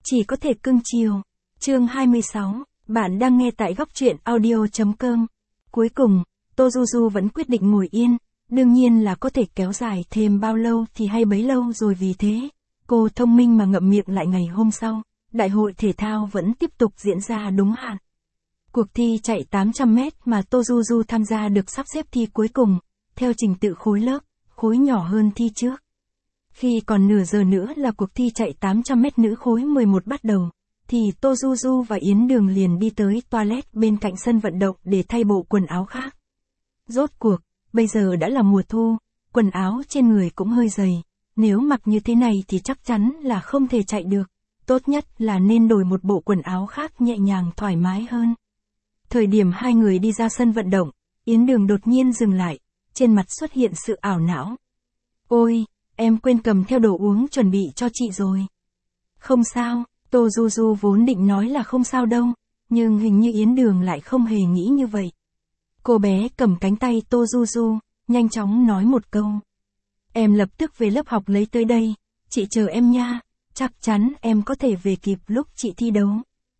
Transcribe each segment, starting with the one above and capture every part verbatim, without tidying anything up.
Chỉ có thể cưng chiều. Chương hai mươi sáu, bạn đang nghe tại góc truyện audio chấm com. Cuối cùng, Tô Du Du vẫn quyết định ngồi yên, đương nhiên là có thể kéo dài thêm bao lâu thì hay bấy lâu rồi, vì thế, cô thông minh mà ngậm miệng lại. Ngày hôm sau, đại hội thể thao vẫn tiếp tục diễn ra đúng hạn. Cuộc thi chạy tám trăm mét mà Tô Du Du tham gia được sắp xếp thi cuối cùng, theo trình tự khối lớp, khối nhỏ hơn thi trước. Khi còn nửa giờ nữa là cuộc thi chạy tám trăm mét nữ khối mười một bắt đầu, thì Tô Du Du và Yến Đường liền đi tới toilet bên cạnh sân vận động để thay bộ quần áo khác. Rốt cuộc, bây giờ đã là mùa thu, quần áo trên người cũng hơi dày, nếu mặc như thế này thì chắc chắn là không thể chạy được, tốt nhất là nên đổi một bộ quần áo khác nhẹ nhàng thoải mái hơn. Thời điểm hai người đi ra sân vận động, Yến Đường đột nhiên dừng lại, trên mặt xuất hiện sự ảo não. Ôi, em quên cầm theo đồ uống chuẩn bị cho chị rồi. Không sao, Tô Du Du vốn định nói là không sao đâu, nhưng hình như Yến Đường lại không hề nghĩ như vậy. Cô bé cầm cánh tay Tô Du Du, nhanh chóng nói một câu. Em lập tức về lớp học lấy tới đây, chị chờ em nha, chắc chắn em có thể về kịp lúc chị thi đấu.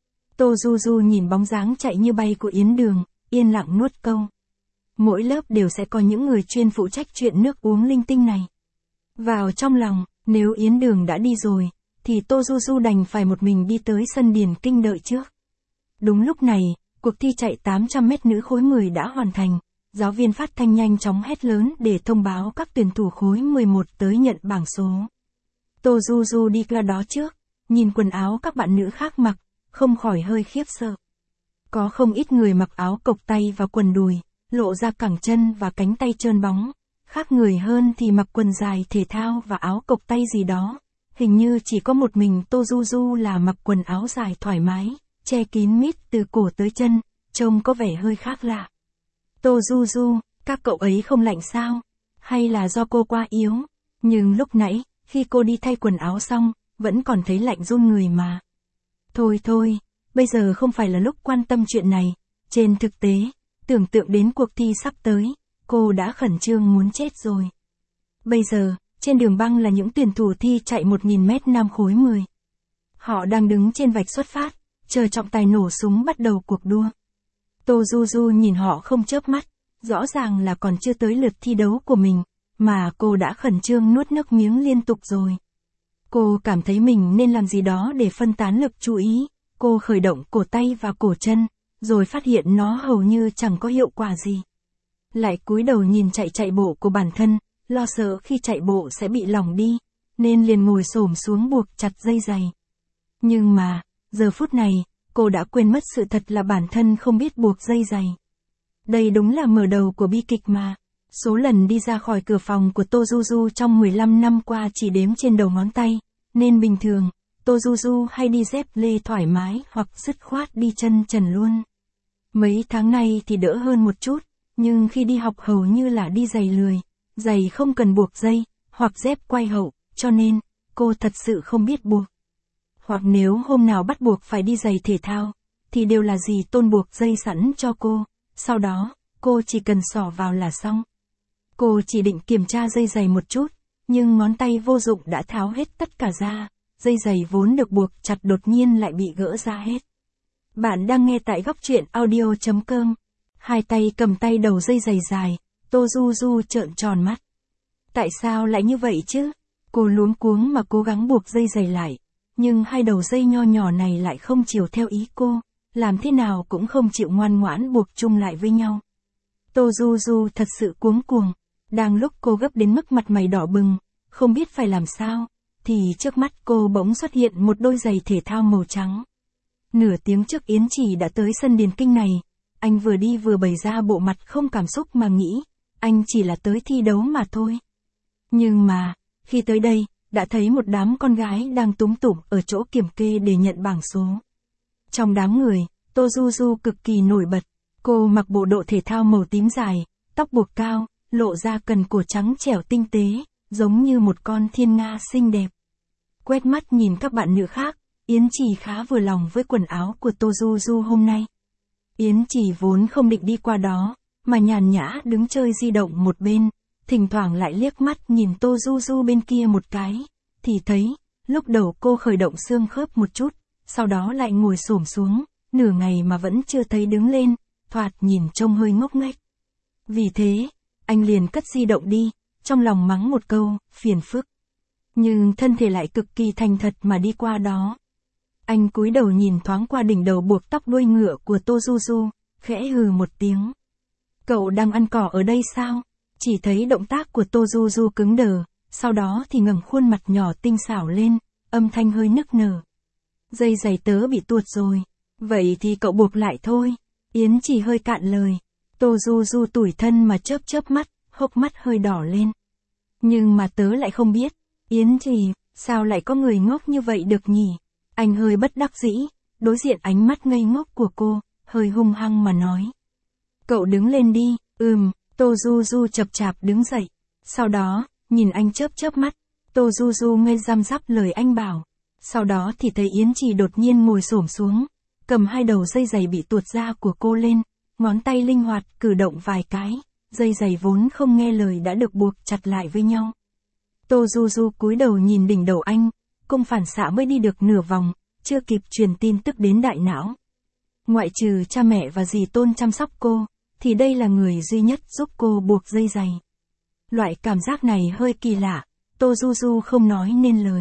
Tô Du Du nhìn bóng dáng chạy như bay của Yến Đường, yên lặng nuốt câu. Mỗi lớp đều sẽ có những người chuyên phụ trách chuyện nước uống linh tinh này. Vào trong lòng, nếu Yến Đường đã đi rồi, thì Tô Du Du đành phải một mình đi tới sân điền kinh đợi trước. Đúng lúc này, cuộc thi chạy tám trăm mét nữ khối mười đã hoàn thành, giáo viên phát thanh nhanh chóng hét lớn để thông báo các tuyển thủ khối mười một tới nhận bảng số. Tô Du Du đi qua đó trước, nhìn quần áo các bạn nữ khác mặc, không khỏi hơi khiếp sợ. Có không ít người mặc áo cộc tay và quần đùi, lộ ra cẳng chân và cánh tay trơn bóng, khác người hơn thì mặc quần dài thể thao và áo cộc tay gì đó. Hình như chỉ có một mình Tô Du Du là mặc quần áo dài thoải mái, che kín mít từ cổ tới chân, trông có vẻ hơi khác lạ. Tô Du Du, các cậu ấy không lạnh sao? Hay là do cô quá yếu? Nhưng lúc nãy, khi cô đi thay quần áo xong, vẫn còn thấy lạnh run người mà. Thôi thôi, bây giờ không phải là lúc quan tâm chuyện này. Trên thực tế, tưởng tượng đến cuộc thi sắp tới, cô đã khẩn trương muốn chết rồi. Bây giờ, trên đường băng là những tuyển thủ thi chạy một nghìn mét nam khối mười. Họ đang đứng trên vạch xuất phát, chờ trọng tài nổ súng bắt đầu cuộc đua. Tô Du Du nhìn họ không chớp mắt, rõ ràng là còn chưa tới lượt thi đấu của mình, mà cô đã khẩn trương nuốt nước miếng liên tục rồi. Cô cảm thấy mình nên làm gì đó để phân tán lực chú ý, cô khởi động cổ tay và cổ chân, rồi phát hiện nó hầu như chẳng có hiệu quả gì. Lại cúi đầu nhìn chạy chạy bộ của bản thân, lo sợ khi chạy bộ sẽ bị lỏng đi, nên liền ngồi xổm xuống buộc chặt dây giày. Nhưng mà, giờ phút này, cô đã quên mất sự thật là bản thân không biết buộc dây giày. Đây đúng là mở đầu của bi kịch mà. Số lần đi ra khỏi cửa phòng của Tô Du Du trong mười lăm năm qua chỉ đếm trên đầu ngón tay, nên bình thường, Tô Du Du hay đi dép lê thoải mái hoặc dứt khoát đi chân trần luôn. Mấy tháng nay thì đỡ hơn một chút, nhưng khi đi học hầu như là đi giày lười, giày không cần buộc dây, hoặc dép quay hậu, cho nên, cô thật sự không biết buộc. Hoặc nếu hôm nào bắt buộc phải đi giày thể thao, thì đều là dì Tôn buộc dây sẵn cho cô, sau đó, cô chỉ cần xỏ vào là xong. Cô chỉ định kiểm tra dây giày một chút, nhưng ngón tay vô dụng đã tháo hết tất cả ra, dây giày vốn được buộc chặt đột nhiên lại bị gỡ ra hết. Bạn đang nghe tại góc truyện audio chấm com. Hai tay cầm tay đầu dây giày dài, Tô Du Du trợn tròn mắt. Tại sao lại như vậy chứ? Cô luống cuống mà cố gắng buộc dây giày lại, nhưng hai đầu dây nho nhỏ này lại không chiều theo ý cô, làm thế nào cũng không chịu ngoan ngoãn buộc chung lại với nhau. Tô Du Du thật sự cuống cuồng, đang lúc cô gấp đến mức mặt mày đỏ bừng, không biết phải làm sao, thì trước mắt cô bỗng xuất hiện một đôi giày thể thao màu trắng. Nửa tiếng trước Yến Chỉ đã tới sân điền kinh này, anh vừa đi vừa bày ra bộ mặt không cảm xúc mà nghĩ, anh chỉ là tới thi đấu mà thôi. Nhưng mà, khi tới đây, đã thấy một đám con gái đang túm tụm ở chỗ kiểm kê để nhận bảng số. Trong đám người, Tô Du Du cực kỳ nổi bật, cô mặc bộ đồ thể thao màu tím dài, tóc buộc cao, lộ ra cần cổ trắng trẻo tinh tế, giống như một con thiên nga xinh đẹp. Quét mắt nhìn các bạn nữ khác, Yến Chỉ khá vừa lòng với quần áo của Tô Du Du hôm nay. Yến Chỉ vốn không định đi qua đó, mà nhàn nhã đứng chơi di động một bên, thỉnh thoảng lại liếc mắt nhìn Tô Du Du bên kia một cái, thì thấy, Lúc đầu cô khởi động xương khớp một chút, sau đó lại ngồi xổm xuống, nửa ngày mà vẫn chưa thấy đứng lên, thoạt nhìn trông hơi ngốc nghếch. Vì thế, anh liền cất di động đi, trong lòng mắng một câu, phiền phức. Nhưng thân thể lại cực kỳ thành thật mà đi qua đó. Anh cúi đầu nhìn thoáng qua đỉnh đầu buộc tóc đuôi ngựa của Tô Du Du, khẽ hừ một tiếng. Cậu đang ăn cỏ ở đây sao? Chỉ thấy động tác của Tô Du Du cứng đờ, sau đó thì ngẩng khuôn mặt nhỏ tinh xảo lên, âm thanh hơi nức nở. Dây giày tớ bị tuột rồi. Vậy thì cậu buộc lại thôi. Yến Chỉ hơi cạn lời. Tô Du Du tủi thân mà chớp chớp mắt, hốc mắt hơi đỏ lên. Nhưng mà tớ lại không biết. Yến Chỉ, sao lại có người ngốc như vậy được nhỉ? Anh hơi bất đắc dĩ, đối diện ánh mắt ngây ngốc của cô, hơi hung hăng mà nói. Cậu đứng lên đi, ừm, Tô Du Du chập chạp đứng dậy. Sau đó, nhìn anh chớp chớp mắt, Tô Du Du ngây răm rắp lời anh bảo. Sau đó thì thấy Yến Chỉ đột nhiên ngồi xổm xuống, cầm hai đầu dây giày bị tuột ra của cô lên, ngón tay linh hoạt cử động vài cái, dây giày vốn không nghe lời đã được buộc chặt lại với nhau. Tô Du Du cúi đầu nhìn đỉnh đầu anh, cung phản xạ mới đi được nửa vòng, chưa kịp truyền tin tức đến đại não. Ngoại trừ cha mẹ và dì Tôn chăm sóc cô, thì đây là người duy nhất giúp cô buộc dây giày. Loại cảm giác này hơi kỳ lạ, Tô Du Du không nói nên lời.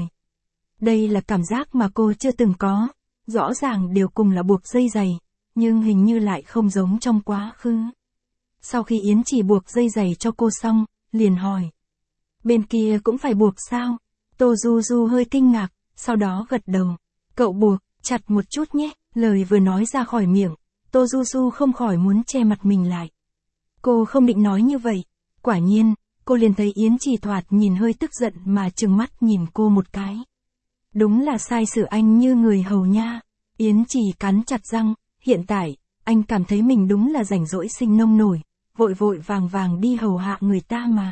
Đây là cảm giác mà cô chưa từng có, rõ ràng đều cùng là buộc dây giày, nhưng hình như lại không giống trong quá khứ. Sau khi Yến Chỉ buộc dây giày cho cô xong, liền hỏi. Bên kia cũng phải buộc sao? Tô Du Du hơi kinh ngạc, sau đó gật đầu. Cậu buộc, chặt một chút nhé, lời vừa nói ra khỏi miệng, Tô Du Du không khỏi muốn che mặt mình lại. Cô không định nói như vậy, quả nhiên, cô liền thấy Yến Chỉ thoạt nhìn hơi tức giận mà trừng mắt nhìn cô một cái. Đúng là sai xử anh như người hầu nha. Yến Chỉ cắn chặt răng, hiện tại, anh cảm thấy mình đúng là rảnh rỗi sinh nông nổi, vội vội vàng vàng đi hầu hạ người ta mà.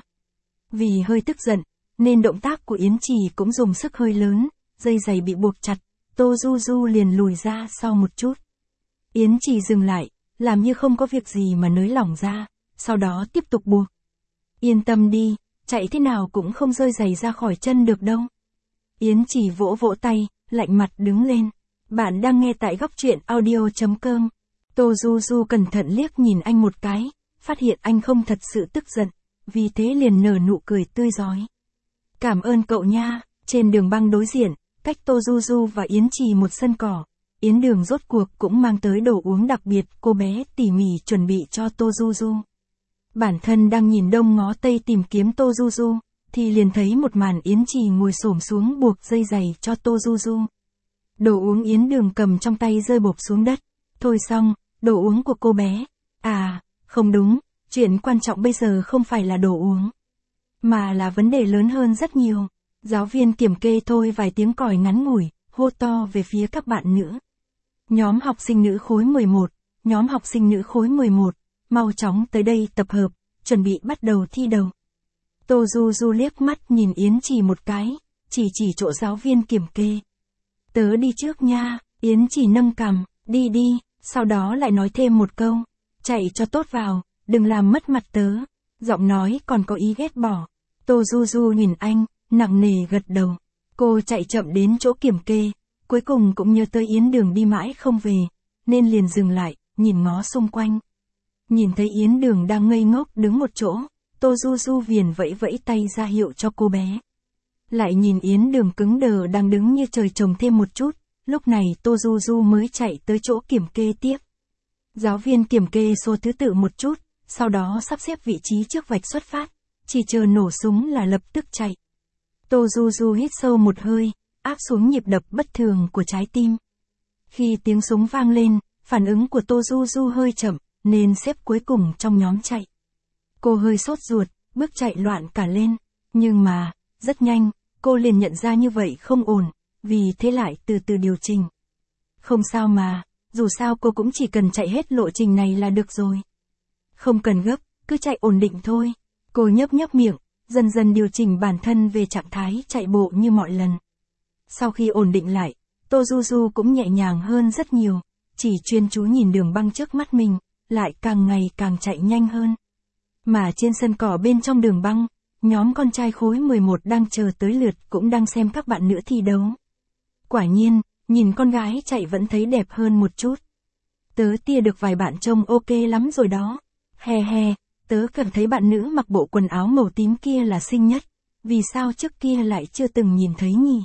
Vì hơi tức giận, nên động tác của Yến Chỉ cũng dùng sức hơi lớn, dây giày bị buộc chặt, Tô Du Du liền lùi ra sau một chút. Yến Chỉ dừng lại, làm như không có việc gì mà nới lỏng ra, sau đó tiếp tục buộc. Yên tâm đi, chạy thế nào cũng không rơi giày ra khỏi chân được đâu. Yến Chỉ vỗ vỗ tay, lạnh mặt đứng lên. Bạn đang nghe tại góc truyện audio chấm com. Tô Du Du cẩn thận liếc nhìn anh một cái, phát hiện anh không thật sự tức giận, vì thế liền nở nụ cười tươi rói. Cảm ơn cậu nha. Trên đường băng đối diện, cách Tô Du Du và Yến Chỉ một sân cỏ, Yến Đường rốt cuộc cũng mang tới đồ uống đặc biệt cô bé tỉ mỉ chuẩn bị cho Tô Du Du. Bản thân đang nhìn đông ngó tây tìm kiếm Tô Du Du, thì liền thấy một màn Yến Chỉ ngồi xổm xuống buộc dây giày cho Tô Du Du. Đồ uống Yến Đường cầm trong tay rơi bộp xuống đất. Thôi xong, đồ uống của cô bé. À, không đúng, chuyện quan trọng bây giờ không phải là đồ uống, mà là vấn đề lớn hơn rất nhiều. Giáo viên kiểm kê thôi vài tiếng còi ngắn ngủi, hô to về phía các bạn nữ. Nhóm học sinh nữ khối mười một, nhóm học sinh nữ khối mười một, mau chóng tới đây tập hợp, chuẩn bị bắt đầu thi đầu. Tô Du Du liếc mắt nhìn Yến Chỉ một cái, chỉ chỉ chỗ giáo viên kiểm kê. Tớ đi trước nha. Yến Chỉ nâng cằm, đi đi, sau đó lại nói thêm một câu. Chạy cho tốt vào, đừng làm mất mặt tớ. Giọng nói còn có ý ghét bỏ. Tô Du Du nhìn anh, nặng nề gật đầu. Cô chạy chậm đến chỗ kiểm kê, cuối cùng cũng nhớ tới Yến Đường đi mãi không về, nên liền dừng lại, nhìn ngó xung quanh. Nhìn thấy Yến Đường đang ngây ngốc đứng một chỗ, Tô Du Du viền vẫy vẫy tay ra hiệu cho cô bé. Lại nhìn Yến Đường cứng đờ đang đứng như trời trồng thêm một chút, lúc này Tô Du Du mới chạy tới chỗ kiểm kê tiếp. Giáo viên kiểm kê số thứ tự một chút, sau đó sắp xếp vị trí trước vạch xuất phát, chỉ chờ nổ súng là lập tức chạy. Tô Du Du hít sâu một hơi, áp xuống nhịp đập bất thường của trái tim. Khi tiếng súng vang lên, phản ứng của Tô Du Du hơi chậm, nên xếp cuối cùng trong nhóm chạy. Cô hơi sốt ruột, bước chạy loạn cả lên, nhưng mà, rất nhanh, cô liền nhận ra như vậy không ổn, vì thế lại từ từ điều chỉnh. Không sao mà, dù sao cô cũng chỉ cần chạy hết lộ trình này là được rồi. Không cần gấp, cứ chạy ổn định thôi. Cô nhấp nhấp miệng, dần dần điều chỉnh bản thân về trạng thái chạy bộ như mọi lần. Sau khi ổn định lại, Tô Du Du cũng nhẹ nhàng hơn rất nhiều, chỉ chuyên chú nhìn đường băng trước mắt mình, lại càng ngày càng chạy nhanh hơn. Mà trên sân cỏ bên trong đường băng, nhóm con trai khối mười một đang chờ tới lượt cũng đang xem các bạn nữ thi đấu. Quả nhiên, nhìn con gái chạy vẫn thấy đẹp hơn một chút. Tớ tia được vài bạn trông ok lắm rồi đó. He he, tớ cảm thấy bạn nữ mặc bộ quần áo màu tím kia là xinh nhất. Vì sao trước kia lại chưa từng nhìn thấy nhỉ?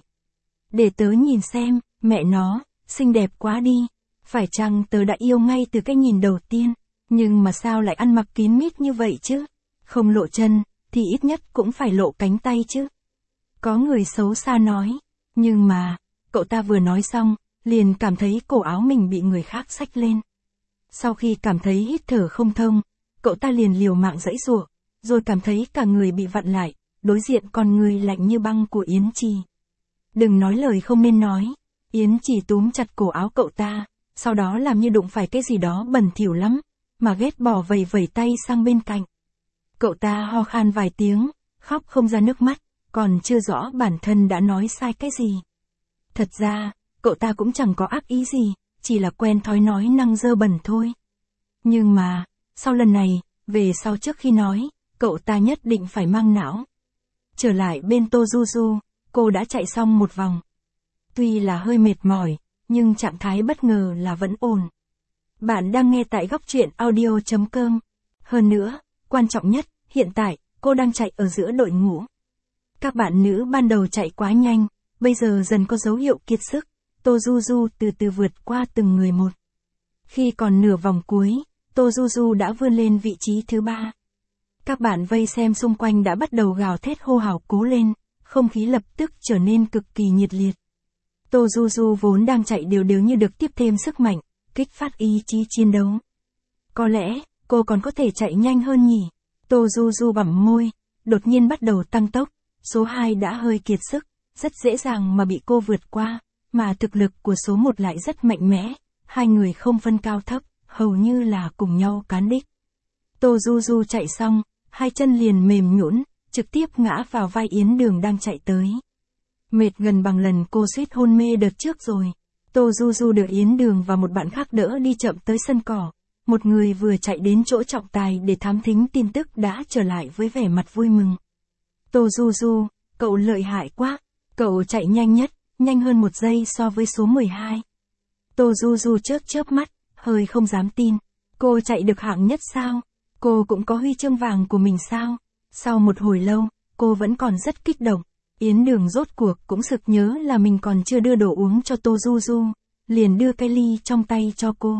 Để tớ nhìn xem, mẹ nó, xinh đẹp quá đi. Phải chăng tớ đã yêu ngay từ cái nhìn đầu tiên? Nhưng mà sao lại ăn mặc kín mít như vậy chứ? Không lộ chân, thì ít nhất cũng phải lộ cánh tay chứ. Có người xấu xa nói. Nhưng mà, cậu ta vừa nói xong, liền cảm thấy cổ áo mình bị người khác xách lên. Sau khi cảm thấy hít thở không thông, cậu ta liền liều mạng giãy giụa, rồi cảm thấy cả người bị vặn lại, đối diện con người lạnh như băng của Yến Trì. Đừng nói lời không nên nói, Yến Trì túm chặt cổ áo cậu ta, sau đó làm như đụng phải cái gì đó bẩn thỉu lắm, mà ghét bỏ vẩy vẩy tay sang bên cạnh. Cậu ta ho khan vài tiếng, khóc không ra nước mắt, còn chưa rõ bản thân đã nói sai cái gì. Thật ra, cậu ta cũng chẳng có ác ý gì, chỉ là quen thói nói năng dơ bẩn thôi. Nhưng mà, sau lần này, về sau trước khi nói, cậu ta nhất định phải mang não. Trở lại bên Tozuzu, cô đã chạy xong một vòng. Tuy là hơi mệt mỏi, nhưng trạng thái bất ngờ là vẫn ổn. Bạn đang nghe tại góc truyện audio chấm com. Hơn nữa, quan trọng nhất, hiện tại, cô đang chạy ở giữa đội ngũ. Các bạn nữ ban đầu chạy quá nhanh, bây giờ dần có dấu hiệu kiệt sức. Tozuzu từ từ vượt qua từng người một. Khi còn nửa vòng cuối, Tozuzu đã vươn lên vị trí thứ ba. Các bạn vây xem xung quanh đã bắt đầu gào thét hô hào cố lên, không khí lập tức trở nên cực kỳ nhiệt liệt. Tozuzu vốn đang chạy đều đều như được tiếp thêm sức mạnh, kích phát ý chí chiến đấu. Có lẽ, cô còn có thể chạy nhanh hơn nhỉ? Tozuzu bặm môi, đột nhiên bắt đầu tăng tốc, số hai đã hơi kiệt sức, rất dễ dàng mà bị cô vượt qua, mà thực lực của số một lại rất mạnh mẽ, hai người không phân cao thấp, hầu như là cùng nhau cán đích. Tozuzu chạy xong, hai chân liền mềm nhũn, trực tiếp ngã vào vai Yến Đường đang chạy tới. Mệt gần bằng lần cô suýt hôn mê đợt trước rồi. Tozuzu được Yến Đường và một bạn khác đỡ đi chậm tới sân cỏ. Một người vừa chạy đến chỗ trọng tài để thám thính tin tức đã trở lại với vẻ mặt vui mừng. Tozuzu, cậu lợi hại quá, cậu chạy nhanh nhất, nhanh hơn một giây so với số mười hai. Tozuzu chớp chớp mắt, hơi không dám tin. Cô chạy được hạng nhất sao? Cô cũng có huy chương vàng của mình sao? Sau một hồi lâu, cô vẫn còn rất kích động. Yến Đường rốt cuộc cũng sực nhớ là mình còn chưa đưa đồ uống cho Tozuzu, liền đưa cái ly trong tay cho cô.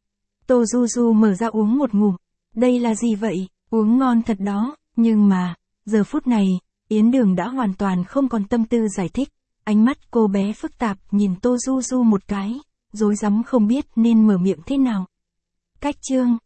Tozuzu mở ra uống một ngụm. Đây là gì vậy? Uống ngon thật đó, nhưng mà, giờ phút này, Yến Đường đã hoàn toàn không còn tâm tư giải thích. Ánh mắt cô bé phức tạp nhìn Tozuzu một cái, rối rắm không biết nên mở miệng thế nào. Cách chương